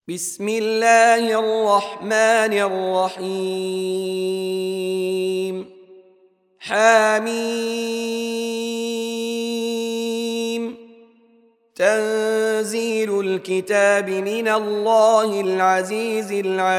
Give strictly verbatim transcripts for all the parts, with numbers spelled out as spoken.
بسم الله الرحمن الرحيم حميم تنزيل الكتاب من الله العزيز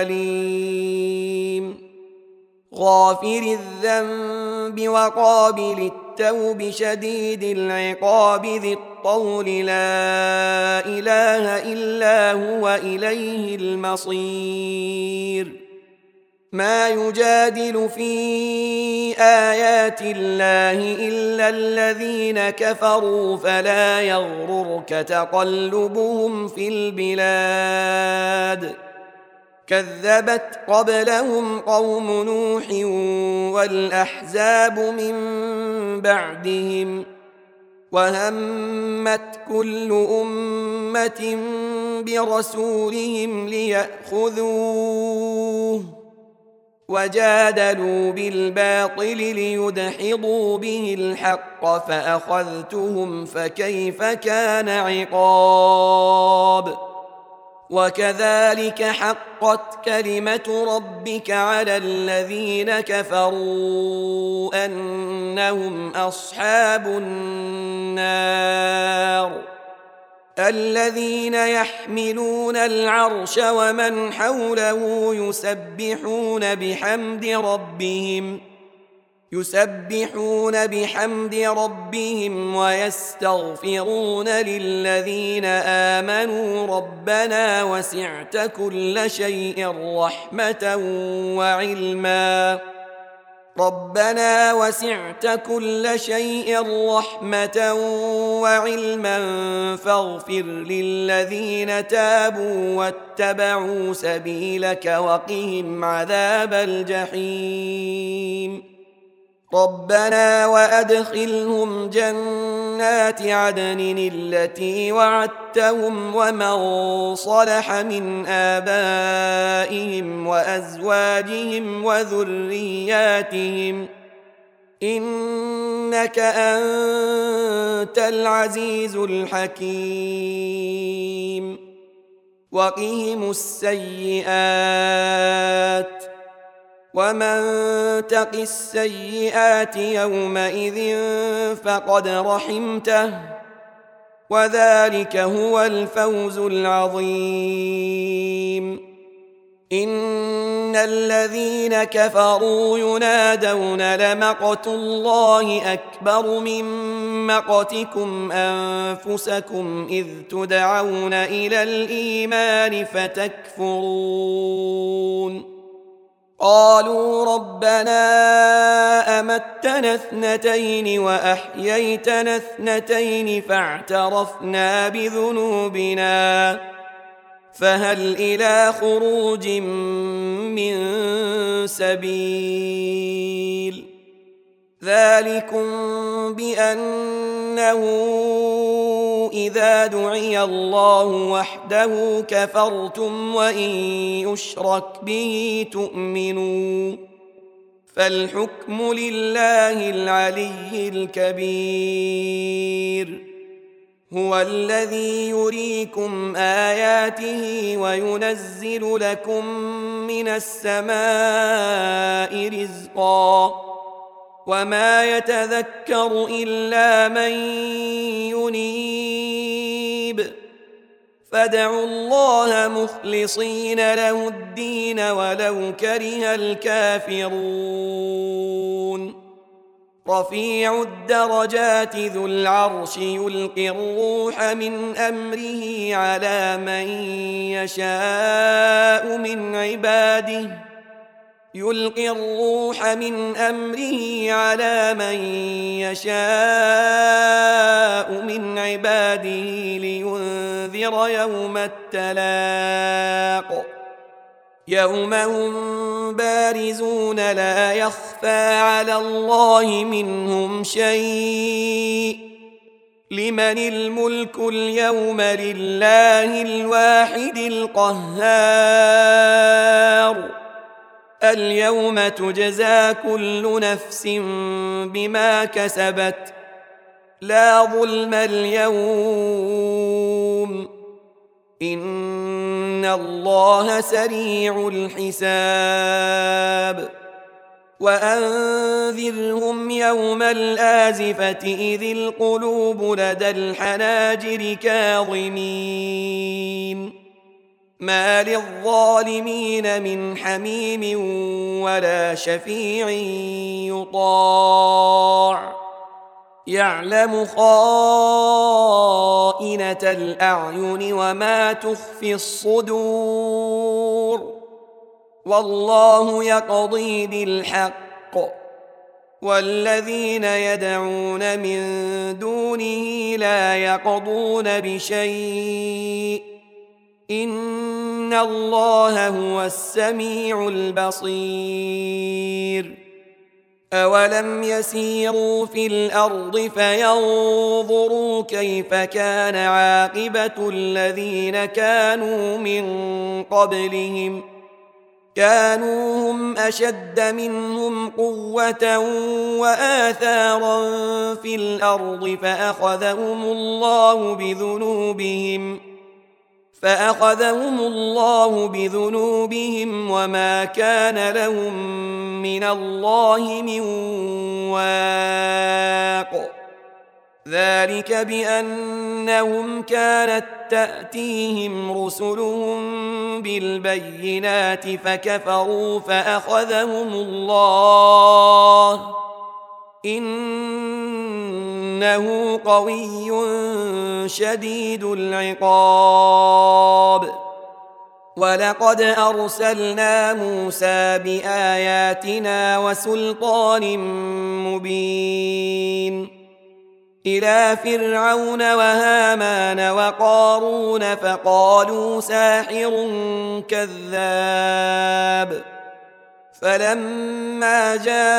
العليم غافر الذنب وقابل التوب شديد العقاب ذي الطول لا إله إلا هو إليه المصير ما يجادل في آيات الله إلا الذين كفروا فلا يغررك تقلبهم في البلاد كذبت قبلهم قوم نوح والأحزاب من بعدهم وهمت كل أمة برسولهم ليأخذوه وجادلوا بالباطل ليدحضوا به الحق فأخذتهم فكيف كان عقاب وكذلك حقت كلمة ربك على الذين كفروا أنهم أصحاب النار الذين يحملون العرش ومن حوله يسبحون بحمد ربهم يسبحون بحمد ربهم ويستغفرون للذين آمنوا ربنا وسعت كل شيء رحمة وعلما ربنا وسعت كل شيء رحمة وعلما فاغفر للذين تابوا واتبعوا سبيلك وقهم عذاب الجحيم ربنا وأدخلهم جنات عدن التي وعدتهم ومن صلح من آبائهم وأزواجهم وذرياتهم إنك أنت العزيز الحكيم وقهم السيئات ومن تق السيئات يومئذ فقد رحمته وذلك هو الفوز العظيم إن الذين كفروا ينادون لمقت الله أكبر من مقتكم أنفسكم إذ تدعون إلى الإيمان فتكفرون قالوا ربنا أمتنا اثنتين وأحييتنا اثنتين فاعترفنا بذنوبنا فهل إلى خروج من سبيل ذلكم بأنه إذا دعي الله وحده كفرتم وإن يشرك به تؤمنوا فالحكم لله العلي الكبير هو الذي يريكم آياته وينزل لكم من السماء رزقا وما يتذكر إلا من ينيب فادعوا الله مخلصين له الدين ولو كره الكافرون رفيع الدرجات ذو العرش يلقي الروح من أمره على من يشاء من عباده يلقي الروح من أمره على من يشاء من عباده لينذر يوم التلاق يوم هم بارزون لا يخفى على الله منهم شيء لمن الملك اليوم لله الواحد القهار اليوم تجزى كل نفس بما كسبت لا ظلم اليوم إن الله سريع الحساب وأنذرهم يوم الآزفة إذ القلوب لدى الحناجر كاظمين ما للظالمين من حميم ولا شفيع يطاع يعلم خائنة الأعين وما تخفي الصدور والله يقضي بالحق والذين يدعون من دونه لا يقضون بشيء إن الله هو السميع البصير أولم يسيروا في الأرض فينظروا كيف كان عاقبة الذين كانوا من قبلهم كانوا هم أشد منهم قوة وآثارا في الأرض فأخذهم الله بذنوبهم فأخذهم الله بذنوبهم وما كان لهم من الله من واق ذلك بأنهم كانت تأتيهم رسلهم بالبينات فكفروا فأخذهم الله إنه قوي شديد العقاب ولقد أرسلنا موسى بآياتنا وسلطان مبين إلى فرعون وهامان وقارون فقالوا ساحر كذاب فلما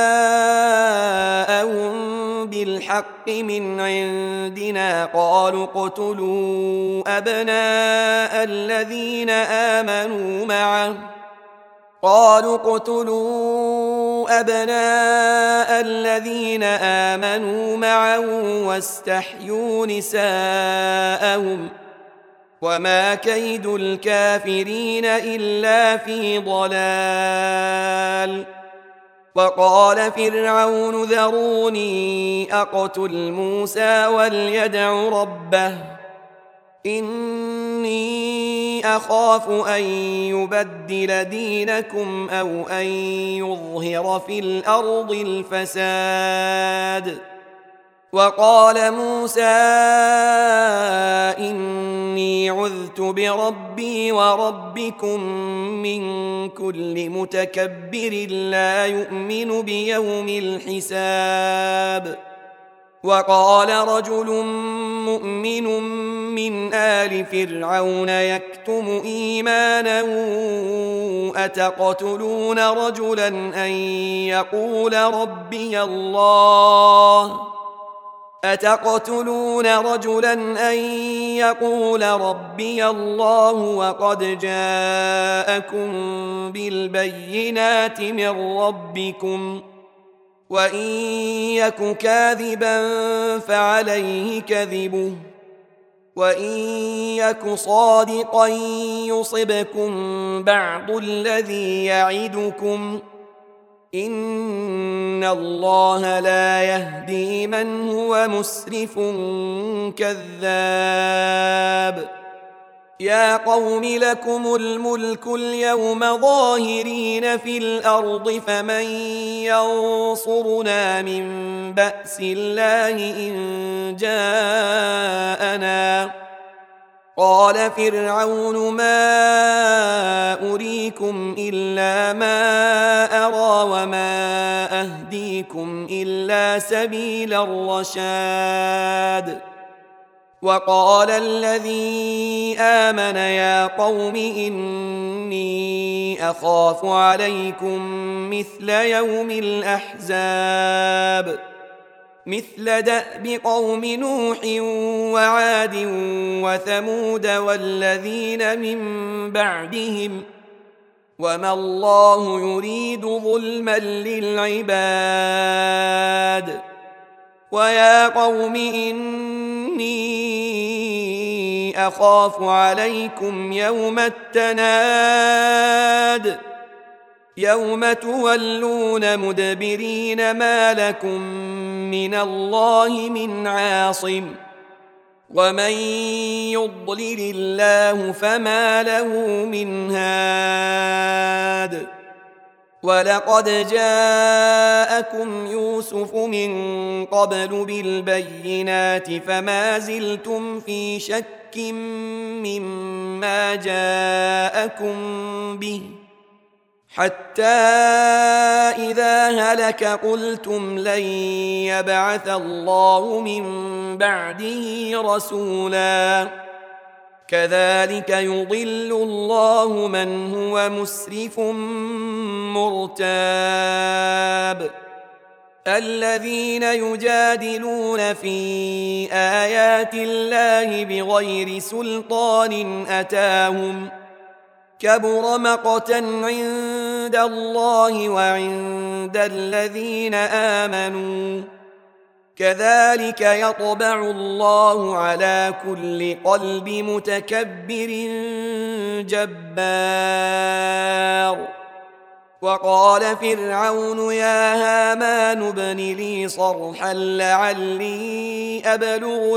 جاءهم بالحق من عندنا قالوا اقتلوا أبناء الذين آمنوا معه قالوا اقتلوا أبناء الذين آمنوا معه واستحيوا نساءهم وما كيد الكافرين إلا في ضلال وقال فرعون ذروني أقتل موسى وليدع ربه إني أخاف أن يبدل دينكم أو أن يظهر في الأرض الفساد وقال موسى إني عذت بربي وربكم من كل متكبر لا يؤمن بيوم الحساب وقال رجل مؤمن من آل فرعون يكتم إيمانه أتقتلون رجلا أن يقول ربي الله أتقتلون رجلا أن يقول ربي الله وقد جاءكم بالبينات من ربكم وإن يك كاذبا فعليه كذبه وإن يك صادقا يصبكم بعض الذي يعدكم إن الله لا يهدي من هو مسرف كذاب يا قوم لكم الملك اليوم ظاهرين في الأرض فمن ينصرنا من بأس الله إن جاءنا قال فرعون ما أريكم إلا ما أرى وما أهديكم إلا سبيل الرشاد وقال الذي آمن يا قوم إني أخاف عليكم مثل يوم الأحزاب مثل دأب قوم نوح وعاد وثمود والذين من بعدهم وما الله يريد ظلما للعباد ويا قوم إني أخاف عليكم يوم التناد يوم تولون مدبرين ما لكم من الله من عاصم ومن يضلل الله فما له من هاد ولقد جاءكم يوسف من قبل بالبينات فما زلتم في شك مما جاءكم به حتى إذا هلك قلتم لن يبعث الله من بعده رسولا كذلك يضل الله من هو مسرف مرتاب الذين يجادلون في آيات الله بغير سلطان أتاهم كبر مقتا عند الله وعند الذين آمنوا كذلك يطبع الله على كل قلب متكبر جبار وقال فرعون يا هامان ابن لي صرحا لعلي أبلغ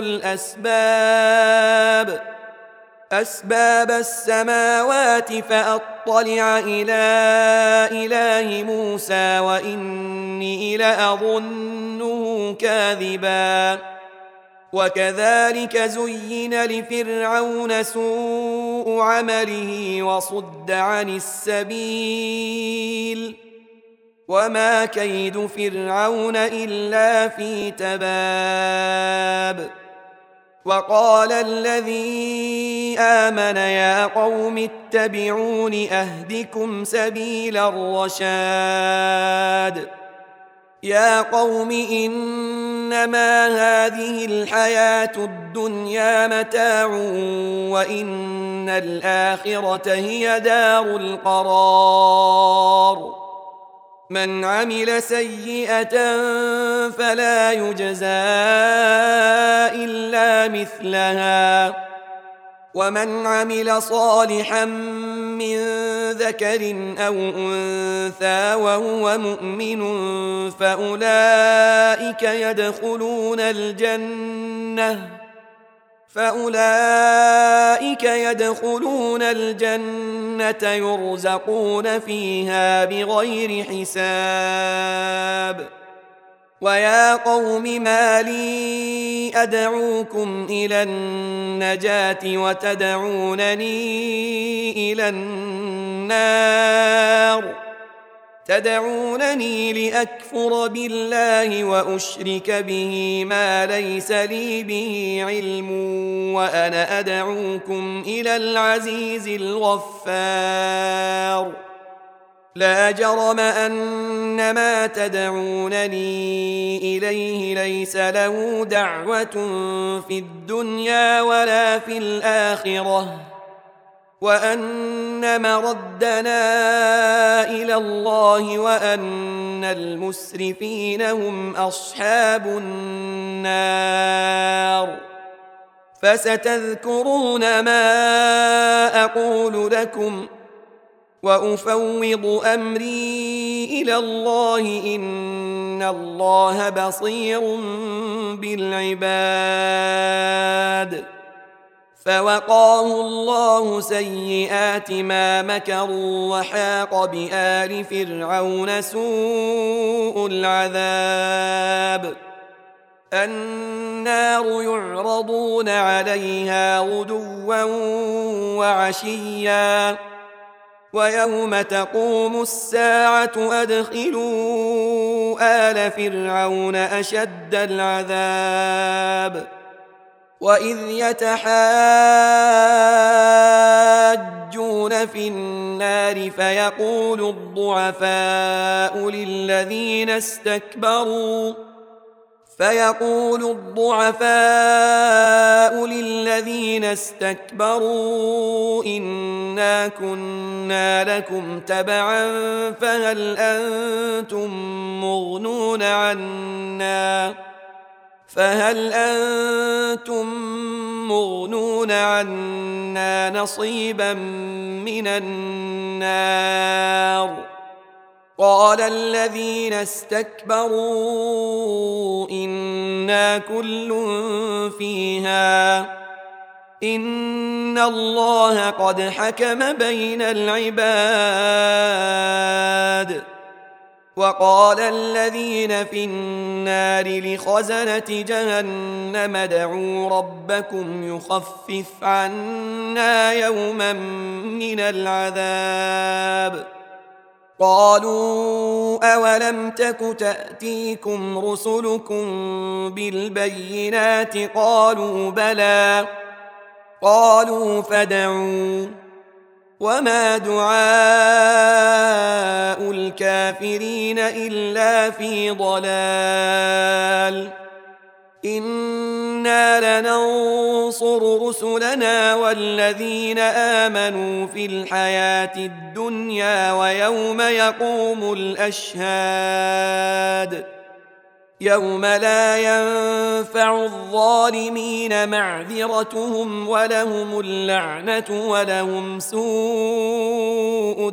الأسباب أسباب السماوات فأطلع إلى إله موسى وإني لأظنه كاذبا وكذلك زين لفرعون سوء عمله وصد عن السبيل وما كيد فرعون إلا في تباب وقال الذي آمن يا قوم اتبعون أهدكم سبيل الرشاد يا قوم إنما هذه الحياة الدنيا متاع وإن الآخرة هي دار القرار من عمل سيئة فلا يجزى إلا مثلها ومن عمل صالحا من ذكر أو أنثى وهو مؤمن فأولئك يدخلون الجنة فأولئك يدخلون الجنة يرزقون فيها بغير حساب ويا قوم ما لي أدعوكم إلى النجاة وتدعونني إلى النار تدعونني لأكفر بالله وأشرك به ما ليس لي به علم وأنا أدعوكم إلى العزيز الغفار لا جرم أن ما تدعونني إليه ليس له دعوة في الدنيا ولا في الآخرة وأن مردنا إلى الله وأن المسرفين هم أصحاب النار فستذكرون ما أقول لكم وأفوض أمري إلى الله إن الله بصير بالعباد فوقاه الله سيئات ما مكروا وحاق بآل فرعون سوء العذاب النار يعرضون عليها غدوا وعشيا ويوم تقوم الساعة أدخلوا آل فرعون أشد العذاب وإذ يتحاجون في النار فيقول الضعفاء للذين استكبروا فيقول الضعفاء للذين استكبروا إنا كنا لكم تبعا فهل أنتم مغنون عنا فهل أنتم مغنون عنا نصيبا من النار. قال الذين استكبروا إنا كل فيها إن الله قد حكم بين العباد. وقال الذين في النار لخزنة جهنم ادعوا ربكم يخفف عنا يوما من العذاب. قالوا أولم تك تأتيكم رسلكم بالبينات قالوا بلى قالوا فادعوا وما دعاء الكافرين إلا في ضلال. إنا لننصر رسلنا والذين آمنوا في الحياة الدنيا ويوم يقوم الأشهاد يوم لا ينفع الظالمين معذرتهم ولهم اللعنة ولهم سوء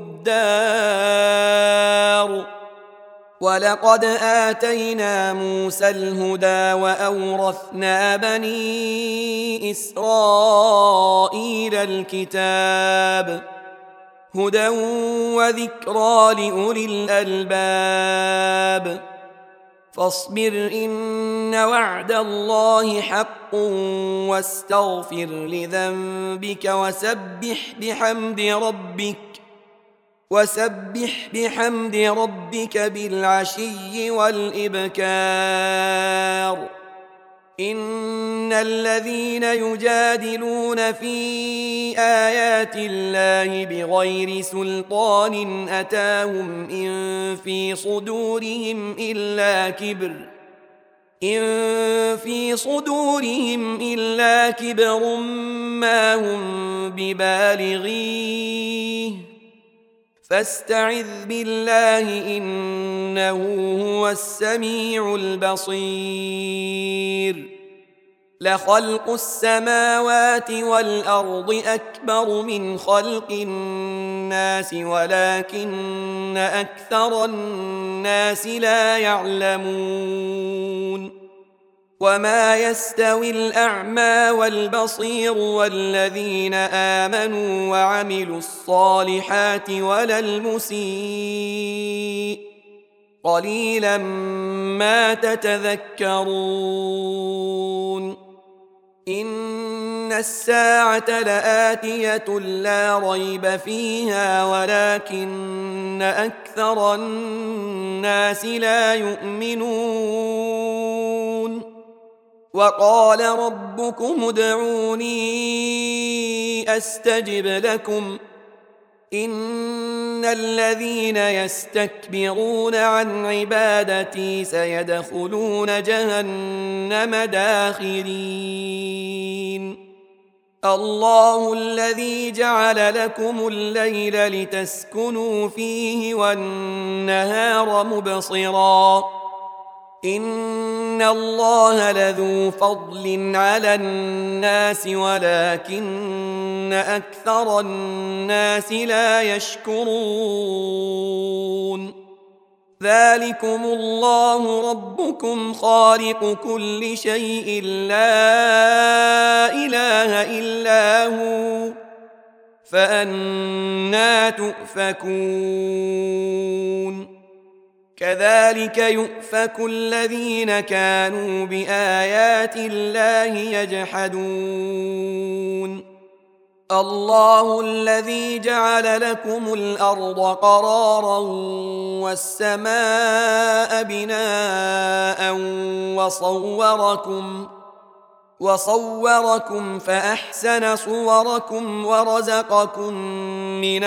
الدار. ولقد آتينا موسى الهدى وأورثنا بني إسرائيل الكتاب هدى وذكرى لأولي الألباب. فاصبر إن وعد الله حق واستغفر لذنبك وسبح بحمد ربك وسبح بحمد ربك بالعشي والإبكار. إن الذين يجادلون في آيات الله بغير سلطان أتاهم إن في صدورهم إلا كبر إن في صدورهم إلا كبر ما هم ببالغيه فاستعذ بالله إنه هو السميع البصير. لخلق السماوات والأرض أكبر من خلق الناس ولكن أكثر الناس لا يعلمون. وما يستوي الأعمى والبصير والذين آمنوا وعملوا الصالحات ولا المسيء قليلا ما تتذكرون. إن الساعة لآتية لا ريب فيها ولكن أكثر الناس لا يؤمنون. وقال ربكم ادعوني أستجب لكم إن الذين يستكبرون عن عبادتي سيدخلون جهنم داخرين. الله الذي جعل لكم الليل لتسكنوا فيه والنهار مبصرا إن الله لذو فضل على الناس ولكن أكثر الناس لا يشكرون. ذلكم الله ربكم خالق كل شيء لا إله إلا هو فأنى تؤفكون. كذلك يؤفك الذين كانوا بآيات الله يجحدون. الله الذي جعل لكم الأرض قرارا والسماء بناء وصوركم وصوركم فأحسن صوركم ورزقكم من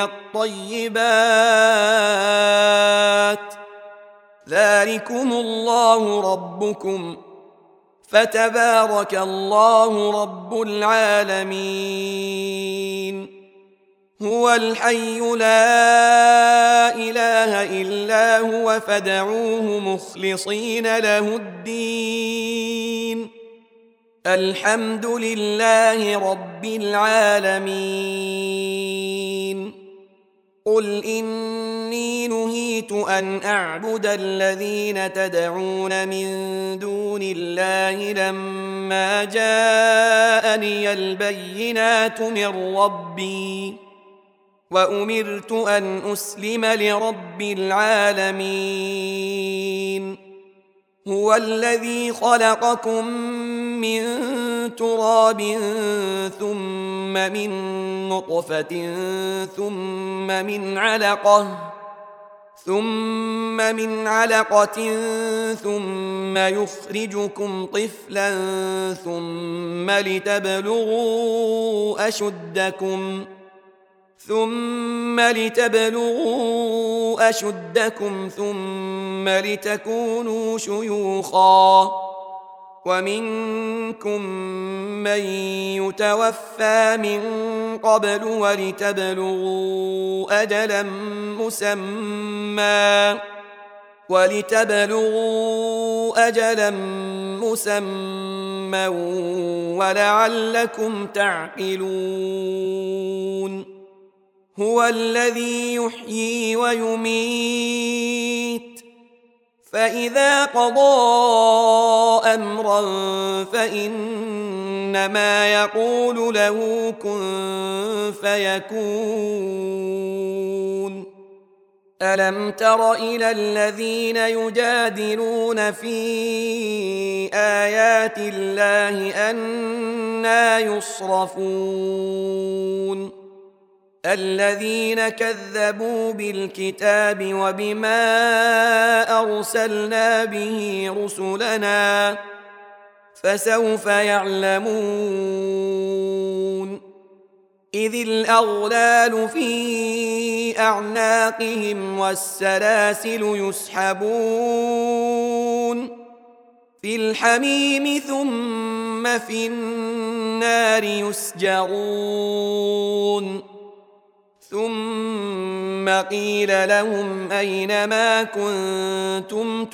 الطيبات ذلكم الله ربكم فتبارك الله رب العالمين. هو الحي لا إله إلا هو فادعوه مخلصين له الدين الحمد لله رب العالمين. قل إني نهيت أن أعبد الذين تدعون من دون الله لما جاءني البينات من ربي وأمرت أن أسلم لرب العالمين. هو الذي خلقكم من تراب ثم من نطفة ثم من علقة ثم من علقة ثم يخرجكم طفلا ثم لتبلغوا أشدكم ثم لتبلغوا أشدكم ثم لتكونوا شيوخا ومنكم من يتوفى من قبل ولتبلغوا أجلا مسمى ولتبلغوا أجلا مسمى ولعلكم تعقلون. هو الذي يحيي ويميت فإذا قضى أمرا فإنما يقول له كن فيكون. ألم تر إلى الذين يجادلون في آيات الله أنى يصرفون الذين كذبوا بالكتاب وبما أرسلنا به رسلنا فسوف يعلمون. إذ الأغلال في أعناقهم والسلاسل يسحبون في الحميم ثم في النار يسجرون ثم قيل لهم أين ما كنتم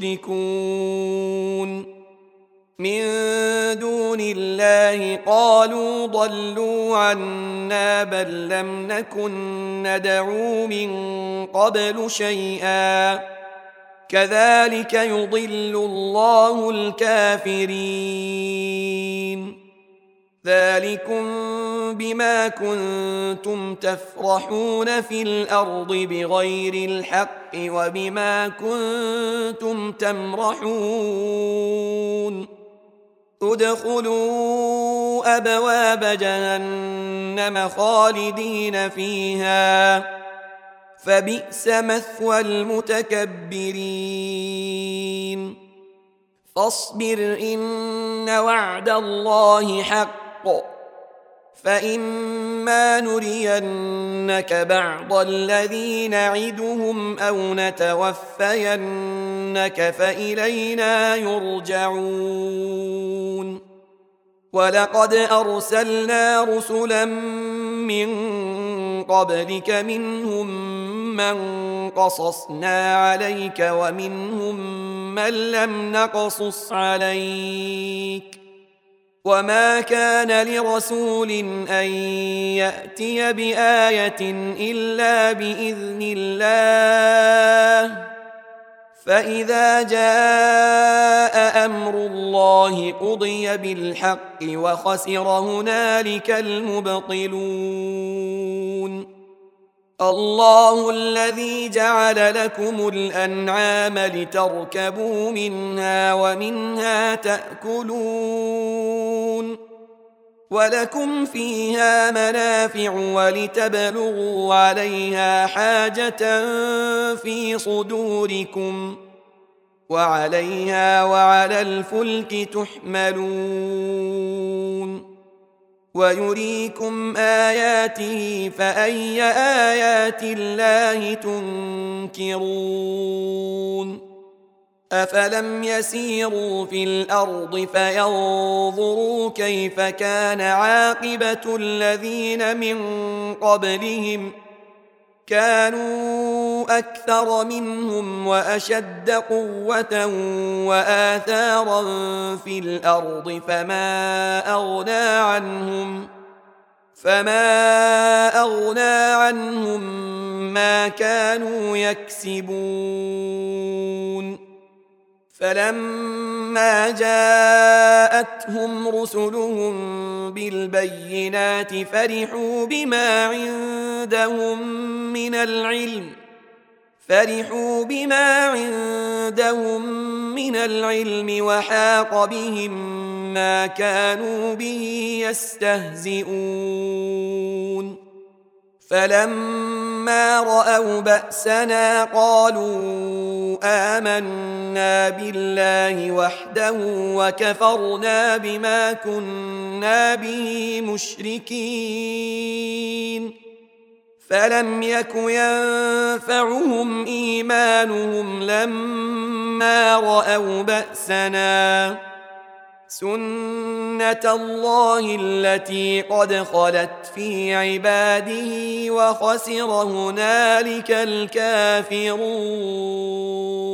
تشركون من دون الله قالوا ضلوا عنا بل لم نكن ندعو من قبل شيئا كذلك يضل الله الكافرين. ذلكم بما كنتم تفرحون في الأرض بغير الحق وبما كنتم تمرحون. ادخلوا أبواب جهنم خالدين فيها فبئس مثوى المتكبرين. فاصبر إن وعد الله حق فإما نرينك بعض الذي نعدهم أو نتوفينك فإلينا يرجعون. ولقد أرسلنا رسلا من قبلك منهم من قصصنا عليك ومنهم من لم نقصص عليك وما كان لرسول أن يأتي بآية إلا بإذن الله فإذا جاء أمر الله قضي بالحق وخسر هنالك المبطلون. الله الذي جعل لكم الأنعام لتركبوا منها ومنها تأكلون ولكم فيها منافع ولتبلغوا عليها حاجة في صدوركم وعليها وعلى الفلك تحملون. ويريكم آياته فأي آيات الله تنكرون. أفلم يسيروا في الأرض فينظروا كيف كان عاقبة الذين من قبلهم كانوا أكثر منهم وأشد قوة وآثارا في الأرض فما أغنى عنهم فما أغنى عنهم ما كانوا يكسبون فلما جاءتهم رسلهم بالبينات فرحوا بما عندهم من العلم فرحوا بما عندهم من العلم وحاق بهم ما كانوا به يستهزئون فلما رأوا بأسنا قالوا آمنا بالله وحده وكفرنا بما كنا به مشركين فلم يك ينفعهم إيمانهم لما رأوا بأسنا سنة الله التي قد خلت في عباده وخسر هنالك الكافرون.